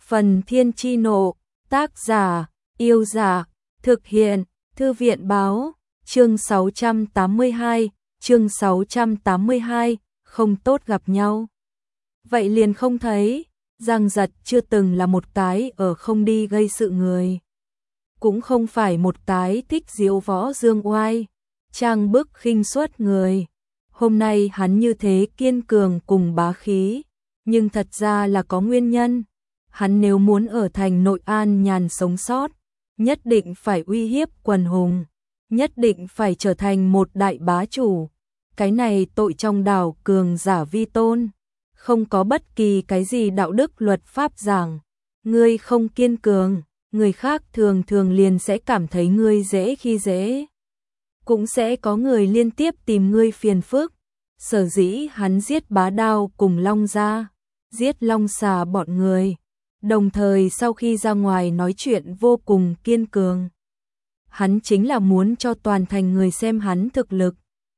Phần Thiên Chi Nộ, tác giả, Yêu Giả, thực hiện, Thư viện Báo, chương 682, không tốt gặp nhau. Vậy liền không thấy, Giang Giật chưa từng là một cái ở không đi gây sự người. Cũng không phải một cái thích diễu võ dương oai, trang bức khinh suất người. Hôm nay hắn như thế kiên cường cùng bá khí, nhưng thật ra là có nguyên nhân. Hắn nếu muốn ở thành Nội An nhàn sống sót, nhất định phải uy hiếp quần hùng, nhất định phải trở thành một đại bá chủ. Cái này tội trong đảo cường giả vi tôn, không có bất kỳ cái gì đạo đức luật pháp giảng. Ngươi không kiên cường, người khác thường thường liền sẽ cảm thấy ngươi dễ khi dễ. Cũng sẽ có người liên tiếp tìm ngươi phiền phức. Sở dĩ hắn giết Bá Đao cùng Long Gia, giết Long Xà bọn người, đồng thời sau khi ra ngoài nói chuyện vô cùng kiên cường. Hắn chính là muốn cho toàn thành người xem hắn thực lực.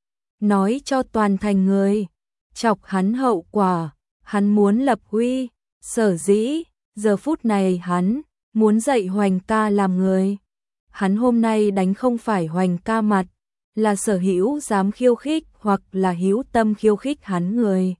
Nói cho toàn thành người, chọc hắn hậu quả, hắn muốn lập uy. Sở dĩ, giờ phút này hắn muốn dạy Hoành ca làm người. Hắn hôm nay đánh không phải Hoành ca mặt, là Sở Hữu dám khiêu khích hoặc là hữu tâm khiêu khích hắn người.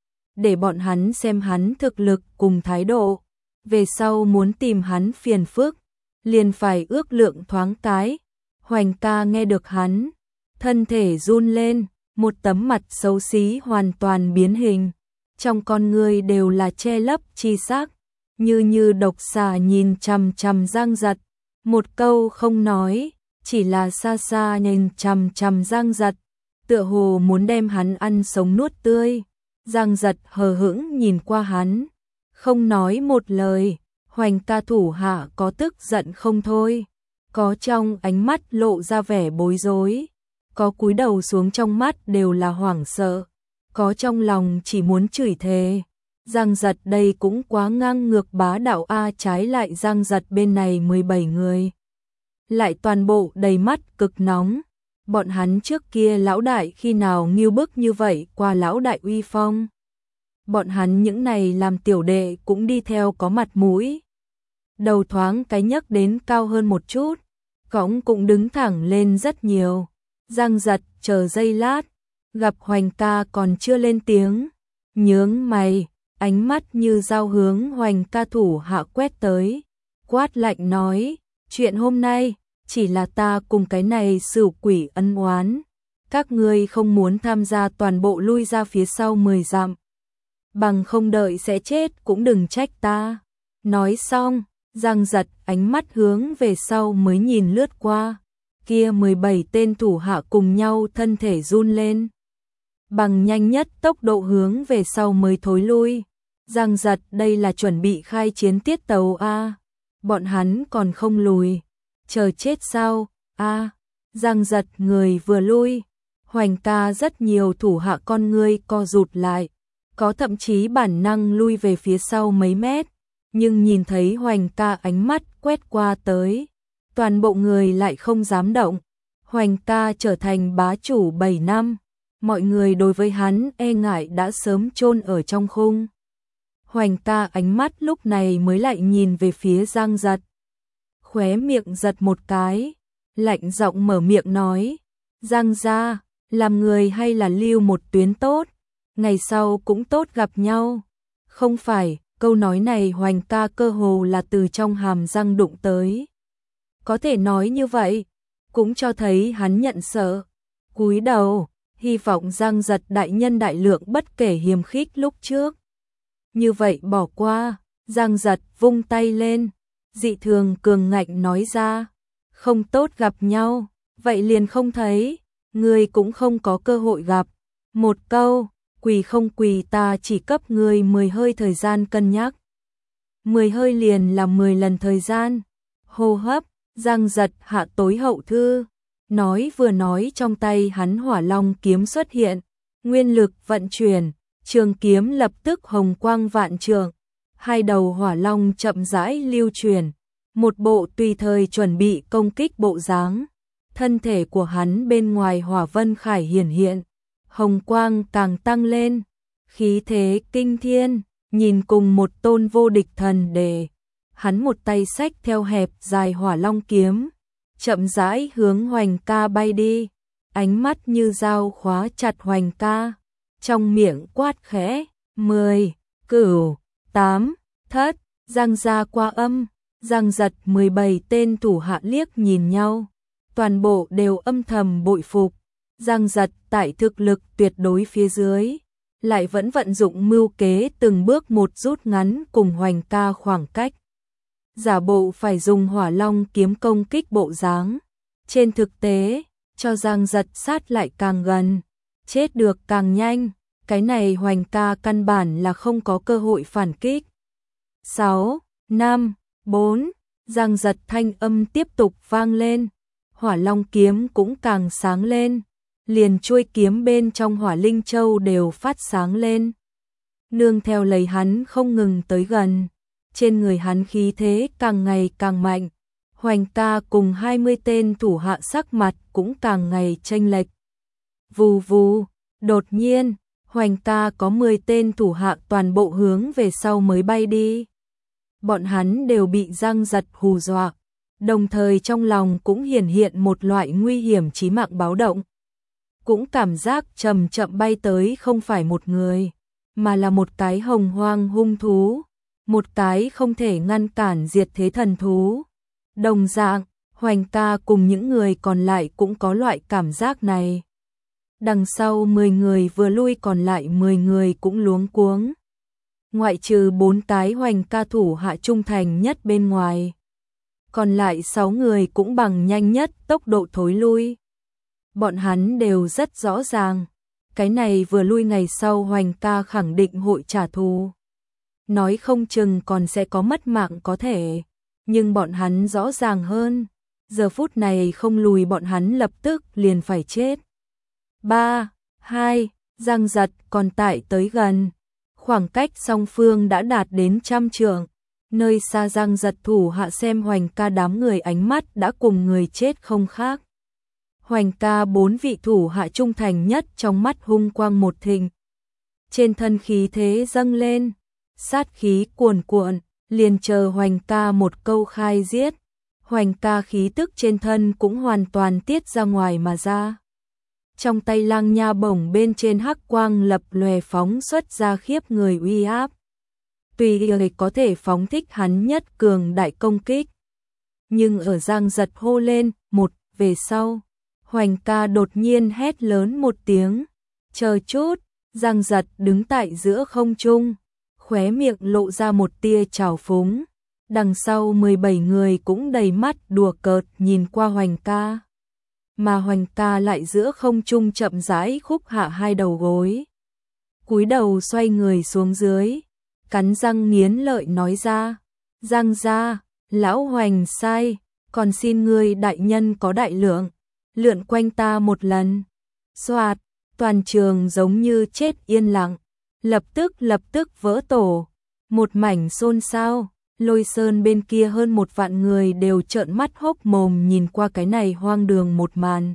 Để bọn hắn xem hắn thực lực cùng thái độ, về sau muốn tìm hắn phiền phức, liền phải ước lượng thoáng cái. Hoành ca nghe được hắn, thân thể run lên, một tấm mặt xấu xí hoàn toàn biến hình, trong con người đều là che lấp chi sắc, như độc xà nhìn chằm chằm Giang Giật, một câu không nói, chỉ là xa xa nhìn chằm chằm Giang Giật, tựa hồ muốn đem hắn ăn sống nuốt tươi. Giang Giật hờ hững nhìn qua hắn, không nói một lời. Hoành ca thủ hạ có tức giận không thôi, có trong ánh mắt lộ ra vẻ bối rối, có cúi đầu xuống trong mắt đều là hoảng sợ, có trong lòng chỉ muốn chửi thề. Giang Giật đây cũng quá ngang ngược bá đạo a. Trái lại Giang Giật bên này 17 người lại toàn bộ đầy mắt cực nóng. Bọn hắn trước kia lão đại khi nào nghiêu bức như vậy qua lão đại uy phong. Bọn hắn những này làm tiểu đệ cũng đi theo có mặt mũi. Đầu thoáng cái nhấc đến cao hơn một chút, cõng cũng đứng thẳng lên rất nhiều. Giang Giật chờ giây lát, gặp Hoành ca còn chưa lên tiếng, nhướng mày, ánh mắt như dao hướng Hoành ca thủ hạ quét tới, quát lạnh nói, chuyện hôm nay chỉ là ta cùng cái này sửu quỷ ân oán, các ngươi không muốn tham gia toàn bộ lui ra phía sau 10 dặm, bằng không đợi sẽ chết cũng đừng trách ta. Nói xong, Giang Giật ánh mắt hướng về sau mới nhìn lướt qua, kia 17 tên thủ hạ cùng nhau thân thể run lên, bằng nhanh nhất tốc độ hướng về sau mới thối lui. Giang Giật đây là chuẩn bị khai chiến tiết tấu a. Bọn hắn còn không lùi, chờ chết sao a. Giang Giật người vừa lui, Hoành ca rất nhiều thủ hạ con ngươi co rụt lại, có thậm chí bản năng lui về phía sau mấy mét, nhưng nhìn thấy Hoành ca ánh mắt quét qua tới, toàn bộ người lại không dám động. Hoành ca trở thành bá chủ 7 năm, mọi người đối với hắn e ngại đã sớm chôn ở trong khung. Hoành ca ánh mắt lúc này mới lại nhìn về phía Giang Giật, khóe miệng giật một cái, lạnh giọng mở miệng nói, Giang gia, làm người hay là lưu một tuyến tốt, ngày sau cũng tốt gặp nhau. Không phải, câu nói này Hoành ca cơ hồ là từ trong hàm răng đụng tới. Có thể nói như vậy, cũng cho thấy hắn nhận sợ. Cúi đầu, hy vọng Giang Giật đại nhân đại lượng bất kể hiềm khích lúc trước. Như vậy bỏ qua. Giang Giật vung tay lên, dị thường cường ngạnh nói ra, không tốt gặp nhau, vậy liền không thấy, ngươi cũng không có cơ hội gặp. Một câu, quỳ không quỳ ta chỉ cấp ngươi 10 hơi thời gian cân nhắc. 10 hơi liền là 10 lần thời gian. Hô hấp, Giang Giật hạ tối hậu thư, nói vừa nói trong tay hắn hỏa long kiếm xuất hiện, nguyên lực vận chuyển, trường kiếm lập tức hồng quang vạn trượng, hai đầu hỏa long chậm rãi lưu chuyển, một bộ tùy thời chuẩn bị công kích bộ dáng. Thân thể của hắn bên ngoài hỏa vân khải hiển hiện, hồng quang càng tăng lên, khí thế kinh thiên, nhìn cùng một tôn vô địch thần đề. hắn một tay xách theo hẹp dài Hỏa Long kiếm, chậm rãi hướng Hoành Ca bay đi, ánh mắt như dao khóa chặt Hoành Ca, trong miệng quát khẽ, 10, 9, 8, thất, giang ra qua âm, giang giật 17 tên thủ hạ liếc nhìn nhau, toàn bộ đều âm thầm bội phục, giang giật tại thực lực tuyệt đối phía dưới, lại vẫn vận dụng mưu kế từng bước một rút ngắn cùng Hoành Ca khoảng cách. Giả bộ phải dùng Hỏa Long kiếm công kích bộ dáng, trên thực tế, cho giang giật sát lại càng gần, chết được càng nhanh, cái này Hoành Ca căn bản là không có cơ hội phản kích. 6, 5, 4, giang giật thanh âm tiếp tục vang lên, Hỏa Long kiếm cũng càng sáng lên, liền chuôi kiếm bên trong Hỏa Linh Châu đều phát sáng lên. Nương theo lấy hắn không ngừng tới gần, trên người hắn khí thế càng ngày càng mạnh, Hoành Ca cùng 20 tên thủ hạ sắc mặt cũng càng ngày chênh lệch. Vù vù, đột nhiên, Hoành Ca có 10 tên thủ hạ toàn bộ hướng về sau mới bay đi. Bọn hắn đều bị giang giật hù dọa, đồng thời trong lòng cũng hiển hiện một loại nguy hiểm chí mạng báo động. Cũng cảm giác chậm chậm bay tới không phải một người, mà là một cái hồng hoang hung thú, một cái không thể ngăn cản diệt thế thần thú. Đồng dạng, Hoành Ca cùng những người còn lại cũng có loại cảm giác này. Đằng sau 10 người vừa lui còn lại 10 người cũng luống cuống. Ngoại trừ 4 cái Hoành Ca thủ hạ trung thành nhất bên ngoài, còn lại 6 người cũng bằng nhanh nhất tốc độ thối lui. Bọn hắn đều rất rõ ràng, cái này vừa lui ngày sau Hoành Ca khẳng định hội trả thù. Nói không chừng còn sẽ có mất mạng có thể, nhưng bọn hắn rõ ràng hơn, giờ phút này không lùi bọn hắn lập tức liền phải chết. 3, 2, giang giật còn tại tới gần, khoảng cách song phương đã đạt đến 100 trượng, nơi xa giang giật thủ hạ xem Hoành Ca đám người ánh mắt đã cùng người chết không khác. Hoành Ca 4 vị thủ hạ trung thành nhất trong mắt hung quang một thịnh, trên thân khí thế dâng lên, sát khí cuồn cuộn, liền chờ Hoành Ca một câu khai giết. Hoành Ca khí tức trên thân cũng hoàn toàn tiết ra ngoài mà ra. Trong tay lang nha bổng bên trên hắc quang lập lòe phóng xuất ra khiếp người uy áp. Tùy ý có thể phóng thích hắn nhất cường đại công kích. Nhưng ở giang giật hô lên, một, về sau, Hoành Ca đột nhiên hét lớn một tiếng. Chờ chút, giang giật đứng tại giữa không trung, khóe miệng lộ ra một tia trào phúng. Đằng sau 17 người cũng đầy mắt đùa cợt nhìn qua Hoành Ca. Mà Hoành Ca lại giữa không trung chậm rãi khúc hạ hai đầu gối. Cúi đầu xoay người xuống dưới, cắn răng nghiến lợi nói ra. Giang gia, lão Hoành sai, còn xin ngươi đại nhân có đại lượng, lượn quanh ta một lần. Xoạt, toàn trường giống như chết yên lặng, lập tức vỡ tổ, một mảnh xôn xao. Lôi Sơn bên kia hơn 1 vạn người đều trợn mắt hốc mồm nhìn qua cái này hoang đường một màn.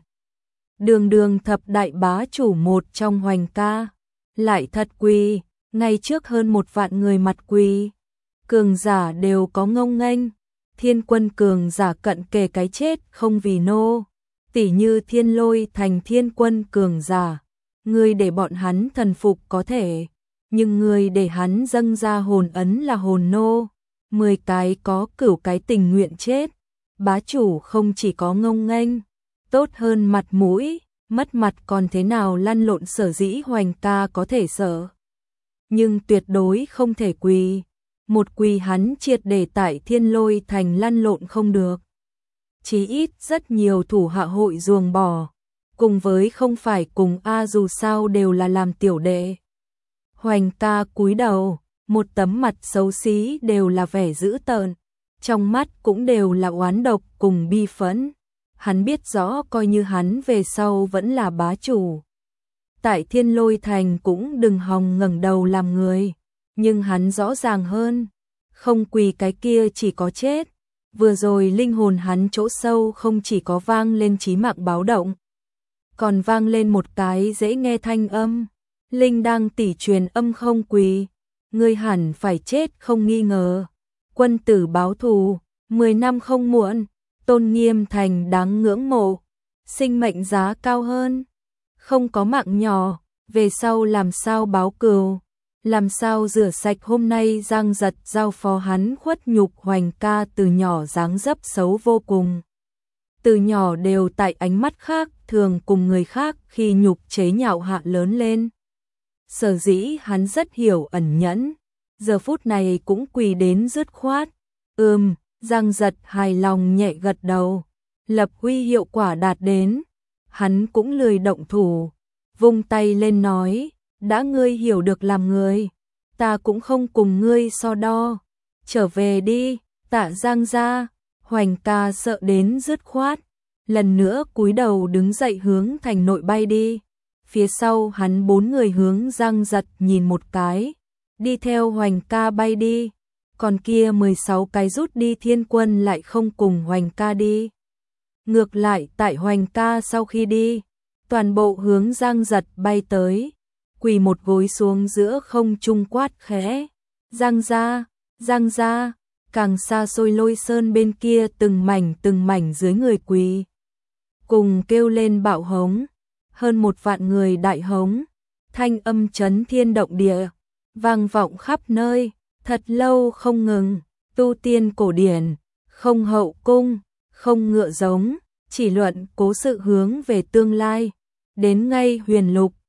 Đường thập đại bá chủ một trong Hoành Ca, lại thật quỳ, ngay trước hơn 1 vạn người mặt quỳ. Cường giả đều có ngông nghênh, thiên quân cường giả cận kề cái chết không vì nô, tỉ như Thiên Lôi thành thiên quân cường giả, ngươi để bọn hắn thần phục có thể, nhưng ngươi để hắn dâng ra hồn ấn là hồn nô. 10 cái có 9 cái tình nguyện chết, bá chủ không chỉ có ngông nghênh, tốt hơn mặt mũi, mất mặt còn thế nào lăn lộn. Sở dĩ Hoành Ca có thể sợ, nhưng tuyệt đối không thể quỳ, một quỳ hắn triệt để tại Thiên Lôi thành lăn lộn không được. Chí ít rất nhiều thủ hạ hội ruồng bỏ, cùng với không phải cùng dù sao đều là làm tiểu đệ. Hoành Ca cúi đầu, một tấm mặt xấu xí đều là vẻ dữ tợn, trong mắt cũng đều là oán độc cùng bi phẫn. Hắn biết rõ coi như hắn về sau vẫn là bá chủ, tại Thiên Lôi thành cũng đừng hòng ngẩng đầu làm người, nhưng hắn rõ ràng hơn, không quỳ cái kia chỉ có chết. Vừa rồi linh hồn hắn chỗ sâu không chỉ có vang lên chí mạng báo động, còn vang lên một cái dễ nghe thanh âm, linh đang tỷ truyền âm không quỳ, ngươi hẳn phải chết không nghi ngờ. quân tử báo thù, 10 năm không muộn, tôn nghiêm thành đáng ngưỡng mộ, sinh mệnh giá cao hơn, không có mạng nhỏ, về sau làm sao báo cừu, làm sao rửa sạch. Hôm nay Giang Giật giao phó hắn khuất nhục Hoành ca từ nhỏ dáng dấp xấu vô cùng. Từ nhỏ đều tại ánh mắt khác thường cùng người khác khi nhục chế nhạo hạ lớn lên. Sở dĩ hắn rất hiểu ẩn nhẫn, giờ phút này cũng quỳ đến dứt khoát. Giang Giật hài lòng nhẹ gật đầu, lập uy hiệu quả đạt đến, hắn cũng lười động thủ, vung tay lên nói, đã ngươi hiểu được làm người, ta cũng không cùng ngươi so đo, trở về đi, Tạ Giang gia. Hoành ca sợ đến dứt khoát, lần nữa cúi đầu đứng dậy hướng thành nội bay đi. Phía sau hắn 4 người hướng Giang Giật nhìn một cái, đi theo Hoành ca bay đi. Còn kia 16 cái rút đi thiên quân lại không cùng Hoành ca đi. Ngược lại tại Hoành ca sau khi đi, toàn bộ hướng Giang Giật bay tới, quỳ một gối xuống giữa không trung quát khẽ. Giang gia, càng xa xôi Lôi Sơn bên kia từng mảnh dưới người quỳ. Cùng kêu lên bạo hống, hơn 1 vạn người đại hống, thanh âm chấn thiên động địa, vang vọng khắp nơi, thật lâu không ngừng, tu tiên cổ điển, không hậu cung, không ngựa giống, chỉ luận cố sự hướng về tương lai, đến ngay huyền lục,